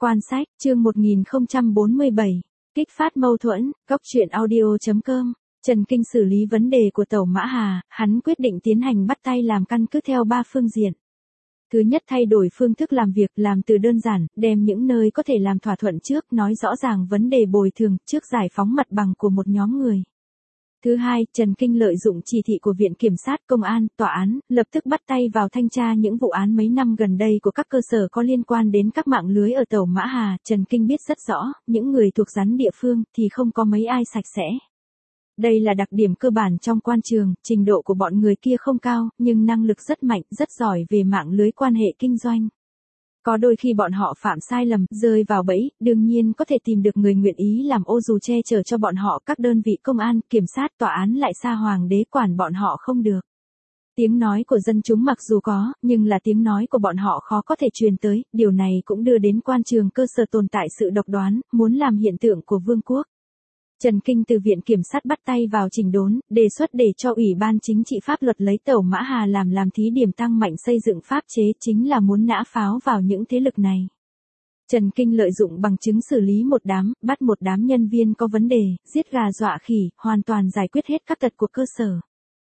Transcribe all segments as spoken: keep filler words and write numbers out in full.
Quan sách, chương một nghìn không trăm bốn mươi bảy. Kích phát mâu thuẫn, góc truyện audio chấm com. Trần Kinh xử lý vấn đề của Tẩu Mã Hà, hắn quyết định tiến hành bắt tay làm căn cứ theo ba phương diện. Thứ nhất, thay đổi phương thức làm việc, làm từ đơn giản, đem những nơi có thể làm thỏa thuận trước, nói rõ ràng vấn đề bồi thường, trước giải phóng mặt bằng của một nhóm người. Thứ hai, Trần Kinh lợi dụng chỉ thị của Viện Kiểm sát, Công an, Tòa án, lập tức bắt tay vào thanh tra những vụ án mấy năm gần đây của các cơ sở có liên quan đến các mạng lưới ở Tẩu Mã Hà. Trần Kinh biết rất rõ, những người thuộc rắn địa phương thì không có mấy ai sạch sẽ. Đây là đặc điểm cơ bản trong quan trường, trình độ của bọn người kia không cao, nhưng năng lực rất mạnh, rất giỏi về mạng lưới quan hệ kinh doanh. Có đôi khi bọn họ phạm sai lầm, rơi vào bẫy, đương nhiên có thể tìm được người nguyện ý làm ô dù che chở cho bọn họ, các đơn vị công an, kiểm sát, tòa án lại xa hoàng đế quản bọn họ không được. Tiếng nói của dân chúng mặc dù có, nhưng là tiếng nói của bọn họ khó có thể truyền tới, điều này cũng đưa đến quan trường cơ sở tồn tại sự độc đoán, muốn làm hiện tượng của vương quốc. Trần Kinh từ Viện Kiểm sát bắt tay vào chỉnh đốn, đề xuất để cho Ủy ban Chính trị pháp luật lấy Tẩu Mã Hà làm làm thí điểm tăng mạnh xây dựng pháp chế, chính là muốn nã pháo vào những thế lực này. Trần Kinh lợi dụng bằng chứng xử lý một đám, bắt một đám nhân viên có vấn đề, giết gà dọa khỉ, hoàn toàn giải quyết hết các tật của cơ sở.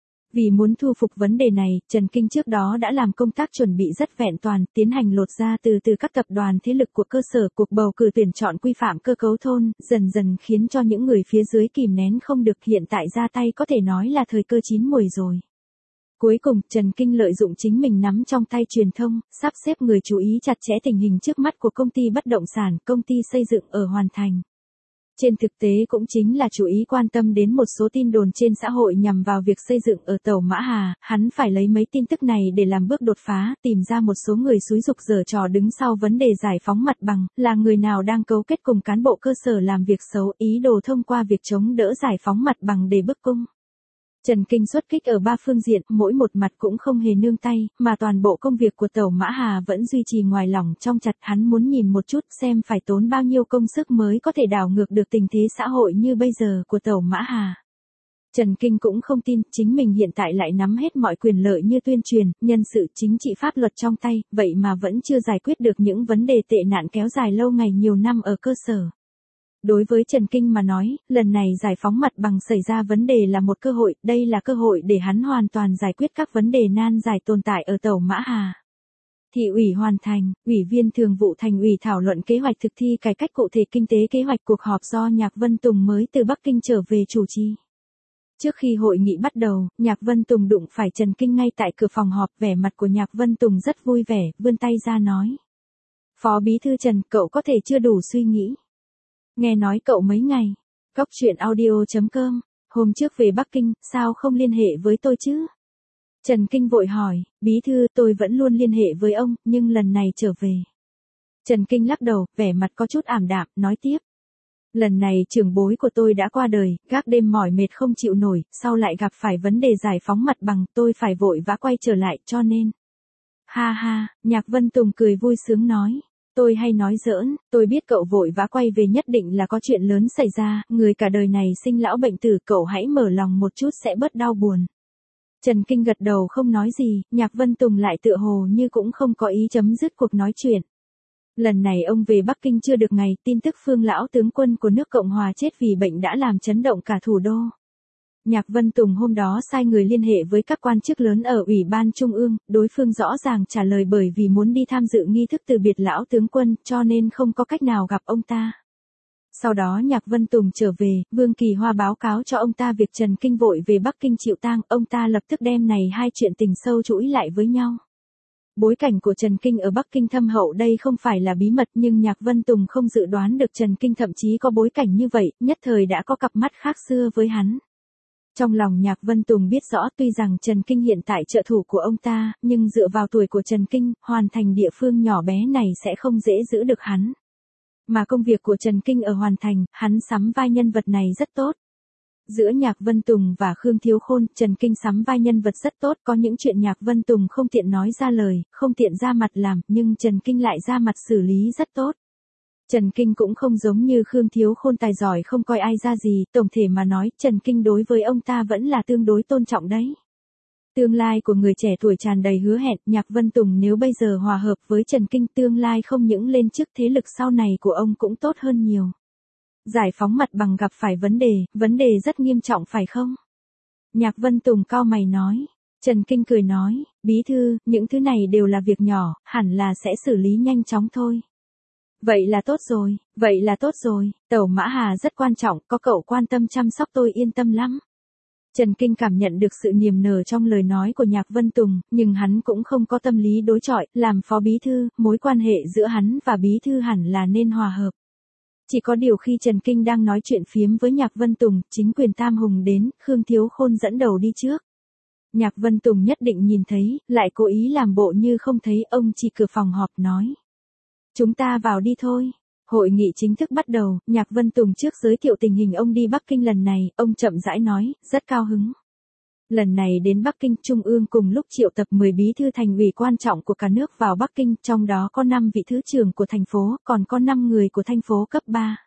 Vì muốn thu phục vấn đề này, Trần Kinh trước đó đã làm công tác chuẩn bị rất vẹn toàn, tiến hành lột ra từ từ các tập đoàn thế lực của cơ sở, cuộc bầu cử tuyển chọn quy phạm cơ cấu thôn, dần dần khiến cho những người phía dưới kìm nén không được, hiện tại ra tay có thể nói là thời cơ chín muồi rồi. Cuối cùng, Trần Kinh lợi dụng chính mình nắm trong tay truyền thông, sắp xếp người chú ý chặt chẽ tình hình trước mắt của công ty bất động sản, công ty xây dựng ở Hoàn Thành. Trên thực tế cũng chính là chú ý quan tâm đến một số tin đồn trên xã hội nhằm vào việc xây dựng ở Tẩu Mã Hà, hắn phải lấy mấy tin tức này để làm bước đột phá, tìm ra một số người xúi giục giở trò đứng sau vấn đề giải phóng mặt bằng, là người nào đang cấu kết cùng cán bộ cơ sở làm việc xấu, ý đồ thông qua việc chống đỡ giải phóng mặt bằng để bức cung. Trần Kinh xuất kích ở ba phương diện, mỗi một mặt cũng không hề nương tay, mà toàn bộ công việc của Tẩu Mã Hà vẫn duy trì ngoài lỏng trong chặt, hắn muốn nhìn một chút xem phải tốn bao nhiêu công sức mới có thể đảo ngược được tình thế xã hội như bây giờ của Tẩu Mã Hà. Trần Kinh cũng không tin, chính mình hiện tại lại nắm hết mọi quyền lợi như tuyên truyền, nhân sự, chính trị pháp luật trong tay, vậy mà vẫn chưa giải quyết được những vấn đề tệ nạn kéo dài lâu ngày nhiều năm ở cơ sở. Đối với Trần Kinh mà nói, lần này giải phóng mặt bằng xảy ra vấn đề là một cơ hội, đây là cơ hội để hắn hoàn toàn giải quyết các vấn đề nan giải tồn tại ở Tẩu Mã Hà. Thị ủy Hoàn Thành, Ủy viên Thường vụ Thành ủy thảo luận kế hoạch thực thi cải cách cụ thể kinh tế kế hoạch, cuộc họp do Nhạc Vân Tùng mới từ Bắc Kinh trở về chủ trì. Trước khi hội nghị bắt đầu, Nhạc Vân Tùng đụng phải Trần Kinh ngay tại cửa phòng họp, vẻ mặt của Nhạc Vân Tùng rất vui vẻ, vươn tay ra nói. Phó Bí thư Trần, cậu có thể chưa đủ suy nghĩ. Nghe nói cậu mấy ngày. Góc truyện audio chấm com. Hôm trước về Bắc Kinh, sao không liên hệ với tôi chứ? Trần Kinh vội hỏi, Bí thư, tôi vẫn luôn liên hệ với ông, nhưng lần này trở về. Trần Kinh lắc đầu, vẻ mặt có chút ảm đạm, nói tiếp. Lần này trưởng bối của tôi đã qua đời, gác đêm mỏi mệt không chịu nổi, sau lại gặp phải vấn đề giải phóng mặt bằng, tôi phải vội vã quay trở lại, cho nên. Ha ha, Nhạc Vân Tùng cười vui sướng nói. Tôi hay nói giỡn, tôi biết cậu vội vã quay về nhất định là có chuyện lớn xảy ra, người cả đời này sinh lão bệnh tử, cậu hãy mở lòng một chút sẽ bớt đau buồn. Trần Kinh gật đầu không nói gì, Nhạc Vân Tùng lại tựa hồ như cũng không có ý chấm dứt cuộc nói chuyện. Lần này ông về Bắc Kinh chưa được ngày, tin tức Phương lão tướng quân của nước Cộng hòa chết vì bệnh đã làm chấn động cả thủ đô. Nhạc Vân Tùng hôm đó sai người liên hệ với các quan chức lớn ở Ủy ban Trung ương, đối phương rõ ràng trả lời bởi vì muốn đi tham dự nghi thức từ biệt lão tướng quân, cho nên không có cách nào gặp ông ta. Sau đó Nhạc Vân Tùng trở về, Vương Kỳ Hoa báo cáo cho ông ta việc Trần Kinh vội về Bắc Kinh chịu tang, ông ta lập tức đem này hai chuyện tình sâu chuỗi lại với nhau. Bối cảnh của Trần Kinh ở Bắc Kinh thâm hậu đây không phải là bí mật, nhưng Nhạc Vân Tùng không dự đoán được Trần Kinh thậm chí có bối cảnh như vậy, nhất thời đã có cặp mắt khác xưa với hắn. Trong lòng Nhạc Vân Tùng biết rõ, tuy rằng Trần Kinh hiện tại trợ thủ của ông ta, nhưng dựa vào tuổi của Trần Kinh, Hoàn Thành địa phương nhỏ bé này sẽ không dễ giữ được hắn. Mà công việc của Trần Kinh ở Hoàn Thành, hắn sắm vai nhân vật này rất tốt. Giữa Nhạc Vân Tùng và Khương Thiếu Khôn, Trần Kinh sắm vai nhân vật rất tốt, có những chuyện Nhạc Vân Tùng không tiện nói ra lời, không tiện ra mặt làm, nhưng Trần Kinh lại ra mặt xử lý rất tốt. Trần Kinh cũng không giống như Khương Thiếu Khôn tài giỏi không coi ai ra gì, tổng thể mà nói, Trần Kinh đối với ông ta vẫn là tương đối tôn trọng đấy. Tương lai của người trẻ tuổi tràn đầy hứa hẹn, Nhạc Vân Tùng nếu bây giờ hòa hợp với Trần Kinh, tương lai không những lên chức thế lực sau này của ông cũng tốt hơn nhiều. Giải phóng mặt bằng gặp phải vấn đề, vấn đề rất nghiêm trọng phải không? Nhạc Vân Tùng cau mày nói. Trần Kinh cười nói, bí thư, những thứ này đều là việc nhỏ, hẳn là sẽ xử lý nhanh chóng thôi. Vậy là tốt rồi, vậy là tốt rồi, Tẩu Mã Hà rất quan trọng, có cậu quan tâm chăm sóc tôi yên tâm lắm. Trần Kinh cảm nhận được sự niềm nở trong lời nói của Nhạc Vân Tùng, nhưng hắn cũng không có tâm lý đối chọi, làm phó bí thư, mối quan hệ giữa hắn và bí thư hẳn là nên hòa hợp. Chỉ có điều khi Trần Kinh đang nói chuyện phiếm với Nhạc Vân Tùng, chính quyền Tam Hùng đến, Khương Thiếu Khôn dẫn đầu đi trước. Nhạc Vân Tùng nhất định nhìn thấy, lại cố ý làm bộ như không thấy, ông chỉ cửa phòng họp nói. Chúng ta vào đi thôi. Hội nghị chính thức bắt đầu, Nhạc Vân Tùng trước giới thiệu tình hình ông đi Bắc Kinh lần này, ông chậm rãi nói, rất cao hứng. Lần này đến Bắc Kinh, Trung ương cùng lúc triệu tập mười bí thư thành ủy quan trọng của cả nước vào Bắc Kinh, trong đó có năm vị thứ trưởng của thành phố, còn có năm người của thành phố cấp ba.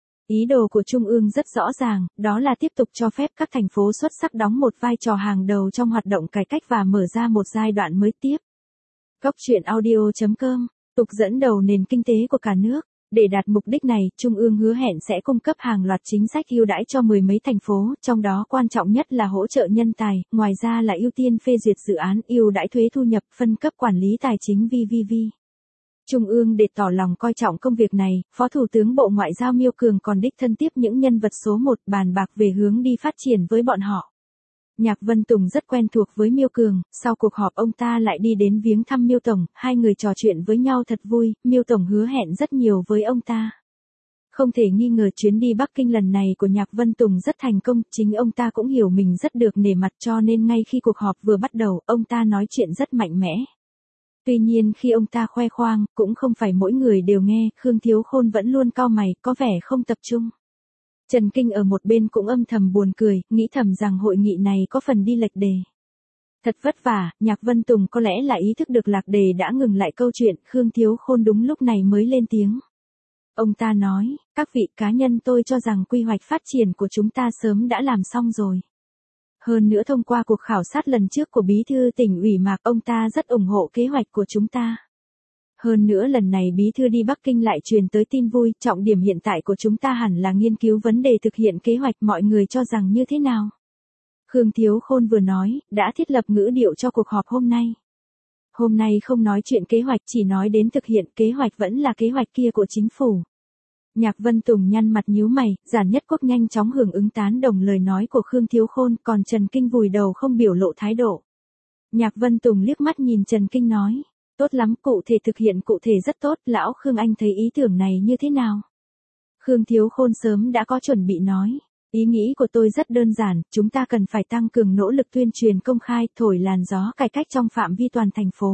Ý đồ của Trung ương rất rõ ràng, đó là tiếp tục cho phép các thành phố xuất sắc đóng một vai trò hàng đầu trong hoạt động cải cách và mở ra một giai đoạn mới tiếp. Góc truyện audio chấm com, tục dẫn đầu nền kinh tế của cả nước. Để đạt mục đích này, Trung ương hứa hẹn sẽ cung cấp hàng loạt chính sách ưu đãi cho mười mấy thành phố, trong đó quan trọng nhất là hỗ trợ nhân tài, ngoài ra là ưu tiên phê duyệt dự án, ưu đãi thuế thu nhập, phân cấp quản lý tài chính vân vân. Trung ương để tỏ lòng coi trọng công việc này, Phó Thủ tướng Bộ Ngoại giao Miêu Cường còn đích thân tiếp những nhân vật số một bàn bạc về hướng đi phát triển với bọn họ. Nhạc Vân Tùng rất quen thuộc với Miêu Cường, sau cuộc họp ông ta lại đi đến viếng thăm Miêu Tổng, hai người trò chuyện với nhau thật vui, Miêu Tổng hứa hẹn rất nhiều với ông ta. Không thể nghi ngờ chuyến đi Bắc Kinh lần này của Nhạc Vân Tùng rất thành công, chính ông ta cũng hiểu mình rất được nể mặt cho nên ngay khi cuộc họp vừa bắt đầu, ông ta nói chuyện rất mạnh mẽ. Tuy nhiên khi ông ta khoe khoang, cũng không phải mỗi người đều nghe, Khương Thiếu Khôn vẫn luôn cau mày, có vẻ không tập trung. Trần Kinh ở một bên cũng âm thầm buồn cười, nghĩ thầm rằng hội nghị này có phần đi lệch đề. Thật vất vả, Nhạc Vân Tùng có lẽ là ý thức được lạc đề đã ngừng lại câu chuyện, Khương Thiếu Khôn đúng lúc này mới lên tiếng. Ông ta nói, các vị cá nhân tôi cho rằng quy hoạch phát triển của chúng ta sớm đã làm xong rồi. Hơn nữa thông qua cuộc khảo sát lần trước của Bí thư tỉnh ủy Mạc, ông ta rất ủng hộ kế hoạch của chúng ta. Hơn nữa lần này Bí thư đi Bắc Kinh lại truyền tới tin vui, trọng điểm hiện tại của chúng ta hẳn là nghiên cứu vấn đề thực hiện kế hoạch, mọi người cho rằng như thế nào? Khương Thiếu Khôn vừa nói, đã thiết lập ngữ điệu cho cuộc họp hôm nay. Hôm nay không nói chuyện kế hoạch, chỉ nói đến thực hiện, kế hoạch vẫn là kế hoạch kia của chính phủ. Nhạc Vân Tùng nhăn mặt nhíu mày, Giản Nhất Quốc nhanh chóng hưởng ứng tán đồng lời nói của Khương Thiếu Khôn, còn Trần Kinh vùi đầu không biểu lộ thái độ. Nhạc Vân Tùng liếc mắt nhìn Trần Kinh nói, tốt lắm, cụ thể thực hiện cụ thể rất tốt, lão Khương anh thấy ý tưởng này như thế nào? Khương Thiếu Khôn sớm đã có chuẩn bị nói, ý nghĩ của tôi rất đơn giản, chúng ta cần phải tăng cường nỗ lực tuyên truyền công khai, thổi làn gió cải cách trong phạm vi toàn thành phố.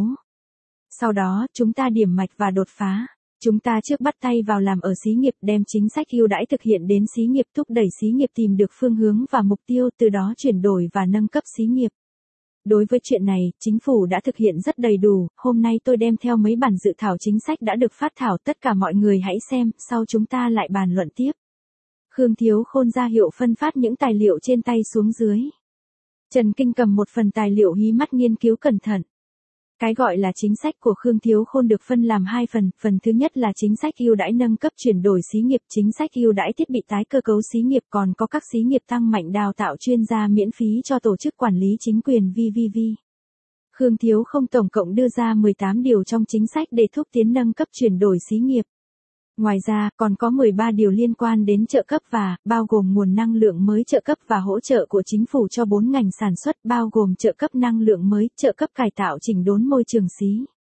Sau đó, chúng ta điểm mạch và đột phá. Chúng ta trước bắt tay vào làm ở xí nghiệp, đem chính sách ưu đãi thực hiện đến xí nghiệp, thúc đẩy xí nghiệp tìm được phương hướng và mục tiêu, từ đó chuyển đổi và nâng cấp xí nghiệp. Đối với chuyện này, chính phủ đã thực hiện rất đầy đủ, hôm nay tôi đem theo mấy bản dự thảo chính sách đã được phát thảo, tất cả mọi người hãy xem, sau chúng ta lại bàn luận tiếp. Khương Thiếu Khôn ra hiệu phân phát những tài liệu trên tay xuống dưới. Trần Kinh cầm một phần tài liệu hí mắt nghiên cứu cẩn thận. Cái gọi là chính sách của Khương Thiếu Khôn được phân làm hai phần, phần thứ nhất là chính sách ưu đãi nâng cấp chuyển đổi xí nghiệp, chính sách ưu đãi thiết bị tái cơ cấu xí nghiệp, còn có các xí nghiệp tăng mạnh đào tạo chuyên gia miễn phí cho tổ chức quản lý chính quyền vân vân. Khương Thiếu Khôn tổng cộng đưa ra mười tám điều trong chính sách để thúc tiến nâng cấp chuyển đổi xí nghiệp. Ngoài ra, còn có mười ba điều liên quan đến trợ cấp và, bao gồm nguồn năng lượng mới, trợ cấp và hỗ trợ của chính phủ cho bốn ngành sản xuất, bao gồm trợ cấp năng lượng mới, trợ cấp cải tạo chỉnh đốn môi trường xí.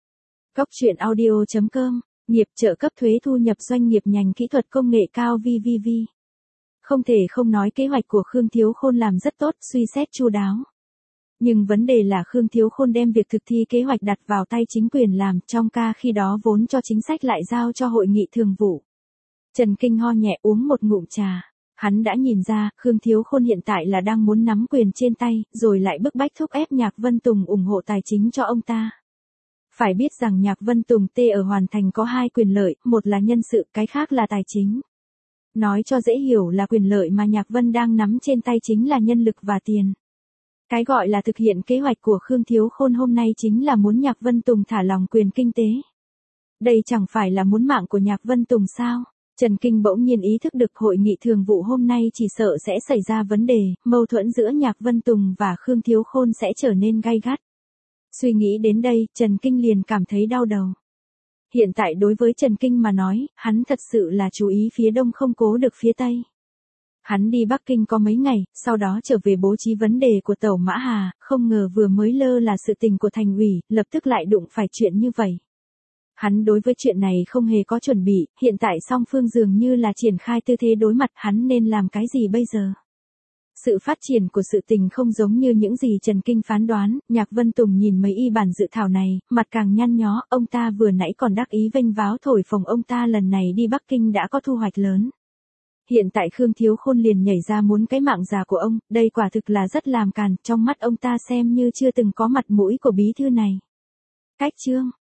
Góc truyện audio chấm com, nghiệp, trợ cấp thuế thu nhập doanh nghiệp ngành kỹ thuật công nghệ cao vân vân. Không thể không nói kế hoạch của Khương Thiếu Khôn làm rất tốt, suy xét chu đáo. Nhưng vấn đề là Khương Thiếu Khôn đem việc thực thi kế hoạch đặt vào tay chính quyền làm, trong ca khi đó vốn cho chính sách lại giao cho hội nghị thường vụ. Trần Kinh ho nhẹ uống một ngụm trà. Hắn đã nhìn ra, Khương Thiếu Khôn hiện tại là đang muốn nắm quyền trên tay, rồi lại bức bách thúc ép Nhạc Vân Tùng ủng hộ tài chính cho ông ta. Phải biết rằng Nhạc Vân Tùng tê ở Hoàn Thành có hai quyền lợi, một là nhân sự, cái khác là tài chính. Nói cho dễ hiểu là quyền lợi mà Nhạc Vân đang nắm trên tay chính là nhân lực và tiền. Cái gọi là thực hiện kế hoạch của Khương Thiếu Khôn hôm nay chính là muốn Nhạc Vân Tùng thả lỏng quyền kinh tế. Đây chẳng phải là muốn mạng của Nhạc Vân Tùng sao? Trần Kinh bỗng nhiên ý thức được hội nghị thường vụ hôm nay chỉ sợ sẽ xảy ra vấn đề, mâu thuẫn giữa Nhạc Vân Tùng và Khương Thiếu Khôn sẽ trở nên gay gắt. Suy nghĩ đến đây, Trần Kinh liền cảm thấy đau đầu. Hiện tại đối với Trần Kinh mà nói, hắn thật sự là chú ý phía đông không cố được phía tây. Hắn đi Bắc Kinh có mấy ngày, sau đó trở về bố trí vấn đề của Tẩu Mã Hà, không ngờ vừa mới lơ là sự tình của thành ủy, lập tức lại đụng phải chuyện như vậy. Hắn đối với chuyện này không hề có chuẩn bị, hiện tại song phương dường như là triển khai tư thế đối mặt, hắn nên làm cái gì bây giờ? Sự phát triển của sự tình không giống như những gì Trần Kinh phán đoán, Nhạc Vân Tùng nhìn mấy y bản dự thảo này, mặt càng nhăn nhó, ông ta vừa nãy còn đắc ý vênh váo thổi phồng ông ta lần này đi Bắc Kinh đã có thu hoạch lớn. Hiện tại Khương Thiếu Khôn liền nhảy ra muốn cái mạng già của ông, đây quả thực là rất làm càn, trong mắt ông ta xem như chưa từng có mặt mũi của bí thư này. Cách chương